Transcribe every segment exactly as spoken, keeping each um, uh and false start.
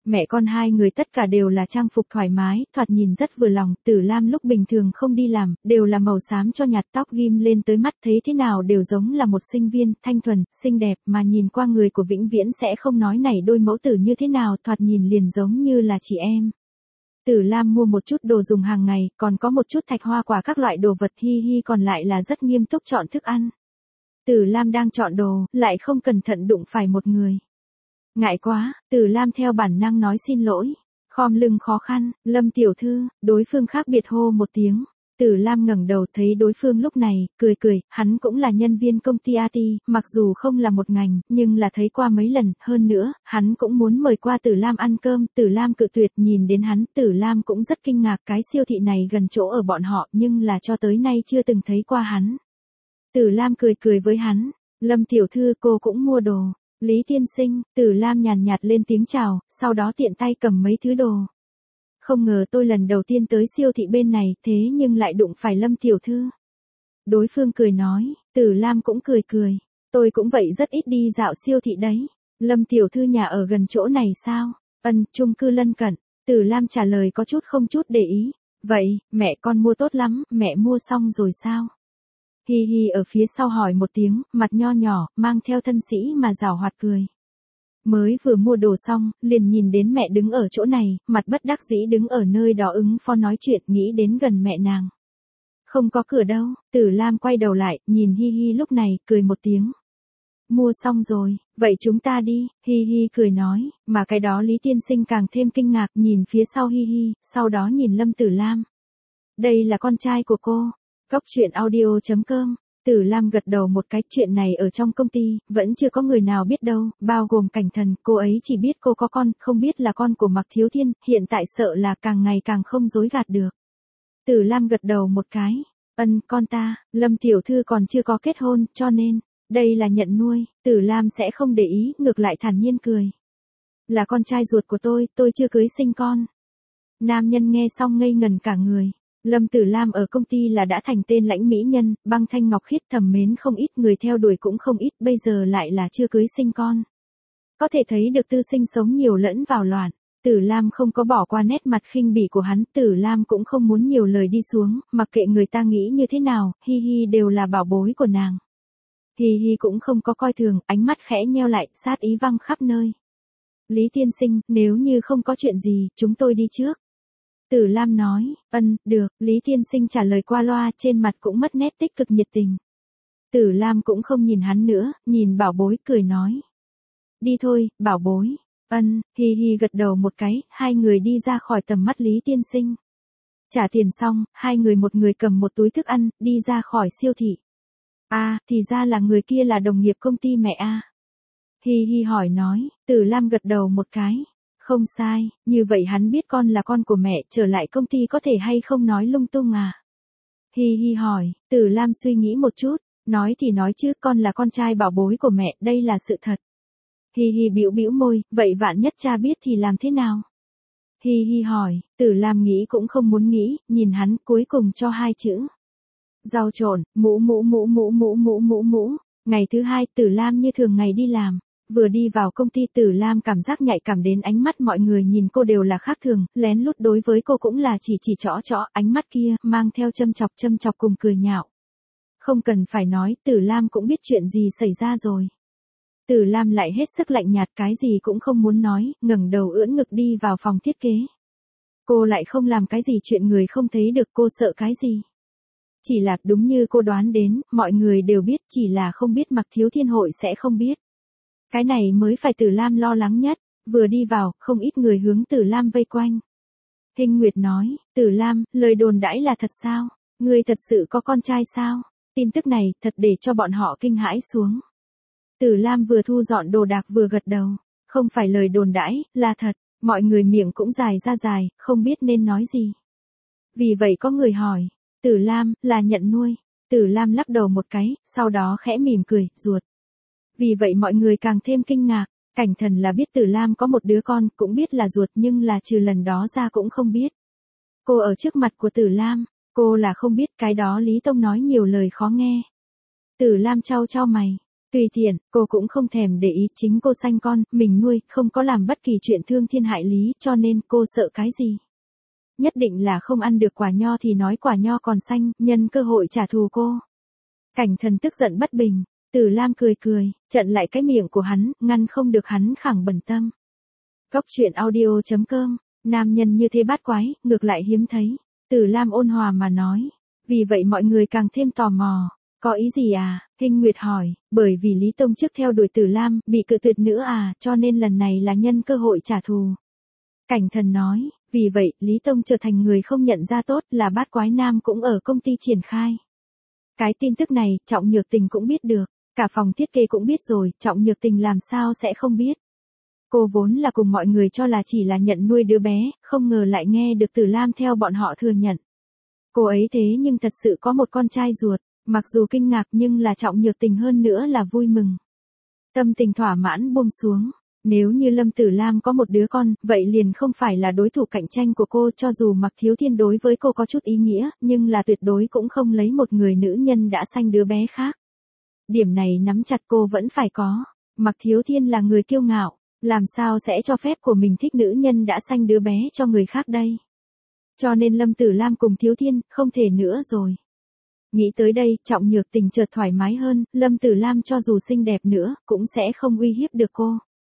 Mẹ con hai người tất cả đều là trang phục thoải mái, thoạt nhìn rất vừa lòng. Tử Lam lúc bình thường không đi làm, đều là màu xám cho nhạt, tóc ghim lên tới mắt, thấy thế nào đều giống là một sinh viên, thanh thuần, xinh đẹp, mà nhìn qua người của Vĩnh Viễn sẽ không nói này đôi mẫu tử như thế nào, thoạt nhìn liền giống như là chị em. Tử Lam mua một chút đồ dùng hàng ngày, còn có một chút thạch hoa quả các loại đồ vật, Hi Hi còn lại là rất nghiêm túc chọn thức ăn. Tử Lam đang chọn đồ, lại không cẩn thận đụng phải một người. Ngại quá, Tử Lam theo bản năng nói xin lỗi. Khom lưng khó khăn, Lâm tiểu thư, đối phương khác biệt hô một tiếng. Tử Lam ngẩng đầu thấy đối phương lúc này, cười cười, hắn cũng là nhân viên công ty a tê, mặc dù không là một ngành, nhưng là thấy qua mấy lần, hơn nữa, hắn cũng muốn mời qua Tử Lam ăn cơm. Tử Lam cự tuyệt, nhìn đến hắn, Tử Lam cũng rất kinh ngạc, cái siêu thị này gần chỗ ở bọn họ, nhưng là cho tới nay chưa từng thấy qua hắn. Tử Lam cười cười với hắn, Lâm tiểu thư cô cũng mua đồ. Lý tiên sinh, Tử Lam nhàn nhạt lên tiếng chào, sau đó tiện tay cầm mấy thứ đồ. Không ngờ tôi lần đầu tiên tới siêu thị bên này, thế nhưng lại đụng phải Lâm tiểu thư. Đối phương cười nói, Tử Lam cũng cười cười, tôi cũng vậy rất ít đi dạo siêu thị đấy. Lâm tiểu thư nhà ở gần chỗ này sao? Ân, chung cư lân cận. Tử Lam trả lời có chút không chút để ý. Vậy, mẹ con mua tốt lắm, mẹ mua xong rồi sao? Hi Hi ở phía sau hỏi một tiếng, mặt nho nhỏ, mang theo thân sĩ mà giảo hoạt cười. Mới vừa mua đồ xong, liền nhìn đến mẹ đứng ở chỗ này, mặt bất đắc dĩ đứng ở nơi đó ứng phó nói chuyện, nghĩ đến gần mẹ nàng. Không có cửa đâu, Tử Lam quay đầu lại, nhìn Hi Hi lúc này, cười một tiếng. Mua xong rồi, vậy chúng ta đi, Hi Hi cười nói, mà cái đó Lý tiên sinh càng thêm kinh ngạc, nhìn phía sau Hi Hi, sau đó nhìn Lâm Tử Lam. Đây là con trai của cô. Góc truyện audio chấm com. Tử Lam gật đầu một cái, chuyện này ở trong công ty, vẫn chưa có người nào biết đâu, bao gồm Cảnh Thần, cô ấy chỉ biết cô có con, không biết là con của Mạc Thiếu Thiên, hiện tại sợ là càng ngày càng không dối gạt được. Tử Lam gật đầu một cái, ân, con ta, Lâm tiểu thư còn chưa có kết hôn, cho nên, đây là nhận nuôi, Tử Lam sẽ không để ý, ngược lại thản nhiên cười. Là con trai ruột của tôi, tôi chưa cưới sinh con. Nam nhân nghe xong ngây ngần cả người. Lâm Tử Lam ở công ty là đã thành tên lãnh mỹ nhân, băng thanh ngọc khiết, thầm mến không ít, người theo đuổi cũng không ít, bây giờ lại là chưa cưới sinh con. Có thể thấy được tư sinh sống nhiều lẫn vào loạn. Tử Lam không có bỏ qua nét mặt khinh bỉ của hắn, Tử Lam cũng không muốn nhiều lời đi xuống, mặc kệ người ta nghĩ như thế nào, Hi Hi đều là bảo bối của nàng. Hi Hi cũng không có coi thường, ánh mắt khẽ nheo lại, sát ý văng khắp nơi. Lý tiên sinh, nếu như không có chuyện gì, chúng tôi đi trước. Tử Lam nói, ân, được, Lý tiên sinh trả lời qua loa, trên mặt cũng mất nét tích cực nhiệt tình. Tử Lam cũng không nhìn hắn nữa, nhìn bảo bối cười nói. Đi thôi, bảo bối, ân, Hi Hi gật đầu một cái, hai người đi ra khỏi tầm mắt Lý tiên sinh. Trả tiền xong, hai người một người cầm một túi thức ăn, đi ra khỏi siêu thị. À, thì ra là người kia là đồng nghiệp công ty mẹ a. Hi Hi hỏi nói, Tử Lam gật đầu một cái. Không sai, như vậy hắn biết con là con của mẹ, trở lại công ty có thể hay không nói lung tung à? Hi Hi hỏi, Tử Lam suy nghĩ một chút, nói thì nói chứ, con là con trai bảo bối của mẹ, đây là sự thật. Hi Hi bĩu bĩu môi, vậy vạn nhất cha biết thì làm thế nào? Hi Hi hỏi, Tử Lam nghĩ cũng không muốn nghĩ, nhìn hắn cuối cùng cho hai chữ. Rau trộn, mũ mũ mũ mũ mũ mũ mũ mũ. Ngày thứ hai, Tử Lam như thường ngày đi làm. Vừa đi vào công ty, Tử Lam cảm giác nhạy cảm đến ánh mắt mọi người nhìn cô đều là khác thường, lén lút đối với cô cũng là chỉ chỉ chõ chõ, ánh mắt kia mang theo châm chọc châm chọc cùng cười nhạo. Không cần phải nói, Tử Lam cũng biết chuyện gì xảy ra rồi. Tử Lam lại hết sức lạnh nhạt, cái gì cũng không muốn nói, ngẩng đầu ưỡn ngực đi vào phòng thiết kế. Cô lại không làm cái gì chuyện người không thấy được, cô sợ cái gì? Chỉ là đúng như cô đoán đến, mọi người đều biết, chỉ là không biết Mạc Thiếu Thiên hội sẽ không biết. Cái này mới phải Tử Lam lo lắng nhất, vừa đi vào, không ít người hướng Tử Lam vây quanh. Hinh Nguyệt nói, Tử Lam, lời đồn đãi là thật sao? Ngươi thật sự có con trai sao? Tin tức này, thật để cho bọn họ kinh hãi xuống. Tử Lam vừa thu dọn đồ đạc vừa gật đầu, không phải lời đồn đãi, là thật, mọi người miệng cũng dài ra dài, không biết nên nói gì. Vì vậy có người hỏi, Tử Lam, là nhận nuôi? Tử Lam lắc đầu một cái, sau đó khẽ mỉm cười, ruột. Vì vậy mọi người càng thêm kinh ngạc, Cảnh Thần là biết Tử Lam có một đứa con, cũng biết là ruột nhưng là trừ lần đó ra cũng không biết. Cô ở trước mặt của Tử Lam, cô là không biết, cái đó Lý Tông nói nhiều lời khó nghe. Tử Lam chau chau mày, Tùy tiện, cô cũng không thèm để ý, chính cô sanh con, mình nuôi, không có làm bất kỳ chuyện thương thiên hại lý, cho nên cô sợ cái gì. Nhất định là không ăn được quả nho thì nói quả nho còn xanh, nhân cơ hội trả thù cô. Cảnh Thần tức giận bất bình, Tử Lam cười cười, chặn lại cái miệng của hắn, ngăn không được hắn khẳng bẩn tâm. Cốc truyện audio chấm com, nam nhân như thế bát quái, ngược lại hiếm thấy. Tử Lam ôn hòa mà nói, vì vậy mọi người càng thêm tò mò. Có ý gì à? Hinh Nguyệt hỏi, bởi vì Lý Tông trước theo đuổi Tử Lam, bị cự tuyệt nữa à, cho nên lần này là nhân cơ hội trả thù. Cảnh Thần nói, vì vậy, Lý Tông trở thành người không nhận ra tốt, là bát quái nam cũng ở công ty triển khai. Cái tin tức này, Trọng Nhược Tình cũng biết được, cả phòng thiết kế cũng biết rồi, Trọng Nhược Tình làm sao sẽ không biết. Cô vốn là cùng mọi người cho là chỉ là nhận nuôi đứa bé, không ngờ lại nghe được Tử Lam theo bọn họ thừa nhận. Cô ấy thế nhưng thật sự có một con trai ruột, mặc dù kinh ngạc nhưng là Trọng Nhược Tình hơn nữa là vui mừng. Tâm tình thỏa mãn buông xuống, nếu như Lâm Tử Lam có một đứa con, vậy liền không phải là đối thủ cạnh tranh của cô, cho dù Mạc Thiếu Thiên đối với cô có chút ý nghĩa, nhưng là tuyệt đối cũng không lấy một người nữ nhân đã sanh đứa bé khác. Điểm này nắm chặt cô vẫn phải có, Mạc Thiếu Thiên là người kiêu ngạo, làm sao sẽ cho phép của mình thích nữ nhân đã sanh đứa bé cho người khác đây. Cho nên Lâm Tử Lam cùng Thiếu Thiên, không thể nữa rồi. Nghĩ tới đây, Trọng Nhược Tình chợt thoải mái hơn, Lâm Tử Lam cho dù xinh đẹp nữa, cũng sẽ không uy hiếp được cô.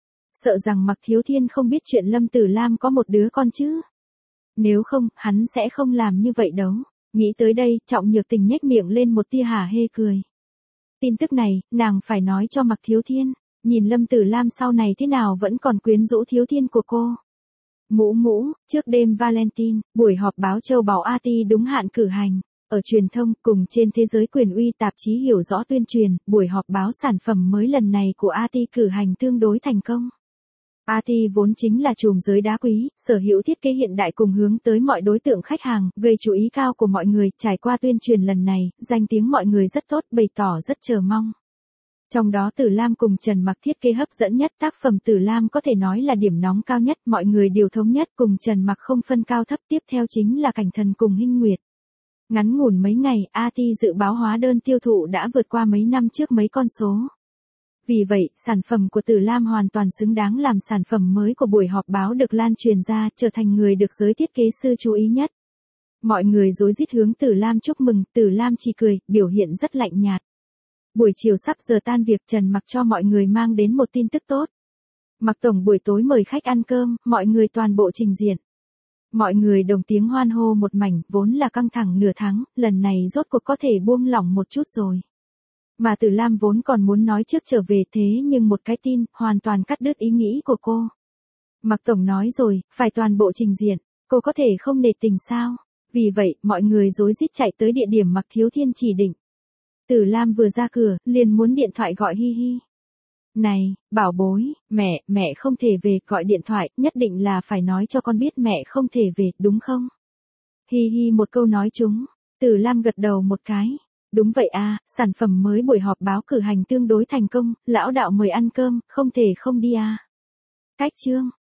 Sợ rằng Mạc Thiếu Thiên không biết chuyện Lâm Tử Lam có một đứa con chứ. Nếu không, hắn sẽ không làm như vậy đâu. Nghĩ tới đây, Trọng Nhược Tình nhếch miệng lên một tia hả hê cười. Tin tức này, nàng phải nói cho Mạc Thiếu Thiên, nhìn Lâm Tử Lam sau này thế nào vẫn còn quyến rũ Thiếu Thiên của cô. Mũ mũ, trước đêm Valentine, buổi họp báo châu báu a tê đúng hạn cử hành. Ở truyền thông, cùng trên thế giới quyền uy tạp chí hiểu rõ tuyên truyền, buổi họp báo sản phẩm mới lần này của a tê cử hành tương đối thành công. a tê vốn chính là chùm giới đá quý, sở hữu thiết kế hiện đại cùng hướng tới mọi đối tượng khách hàng, gây chú ý cao của mọi người, trải qua tuyên truyền lần này, danh tiếng mọi người rất tốt, bày tỏ rất chờ mong. Trong đó Tử Lam cùng Trần Mặc thiết kế hấp dẫn nhất, tác phẩm Tử Lam có thể nói là điểm nóng cao nhất, mọi người đều thống nhất, cùng Trần Mặc không phân cao thấp, tiếp theo chính là Cảnh Thần cùng Hinh Nguyệt. Ngắn ngủn mấy ngày, a tê dự báo hóa đơn tiêu thụ đã vượt qua mấy năm trước mấy con số. Vì vậy, sản phẩm của Tử Lam hoàn toàn xứng đáng làm sản phẩm mới của buổi họp báo được lan truyền ra, trở thành người được giới thiết kế sư chú ý nhất. Mọi người rối rít hướng Tử Lam chúc mừng, Tử Lam chỉ cười, biểu hiện rất lạnh nhạt. Buổi chiều sắp giờ tan việc, Trần Mặc cho mọi người mang đến một tin tức tốt. Mặc Tổng buổi tối mời khách ăn cơm, mọi người toàn bộ trình diện. Mọi người đồng tiếng hoan hô một mảnh, vốn là căng thẳng nửa tháng, lần này rốt cuộc có thể buông lỏng một chút rồi. Mà Tử Lam vốn còn muốn nói trước trở về, thế nhưng một cái tin, hoàn toàn cắt đứt ý nghĩ của cô. Mạc Tổng nói rồi, phải toàn bộ trình diện, cô có thể không nể tình sao? Vì vậy, mọi người rối rít chạy tới địa điểm Mạc Thiếu Thiên chỉ định. Tử Lam vừa ra cửa, liền muốn điện thoại gọi Hi Hi. Này, bảo bối, mẹ, mẹ không thể về, gọi điện thoại, nhất định là phải nói cho con biết mẹ không thể về, đúng không? Hi Hi một câu nói trúng, Tử Lam gật đầu một cái. Đúng vậy à, sản phẩm mới buổi họp báo cử hành tương đối thành công, lão đạo mời ăn cơm, không thể không đi à. Cách chương.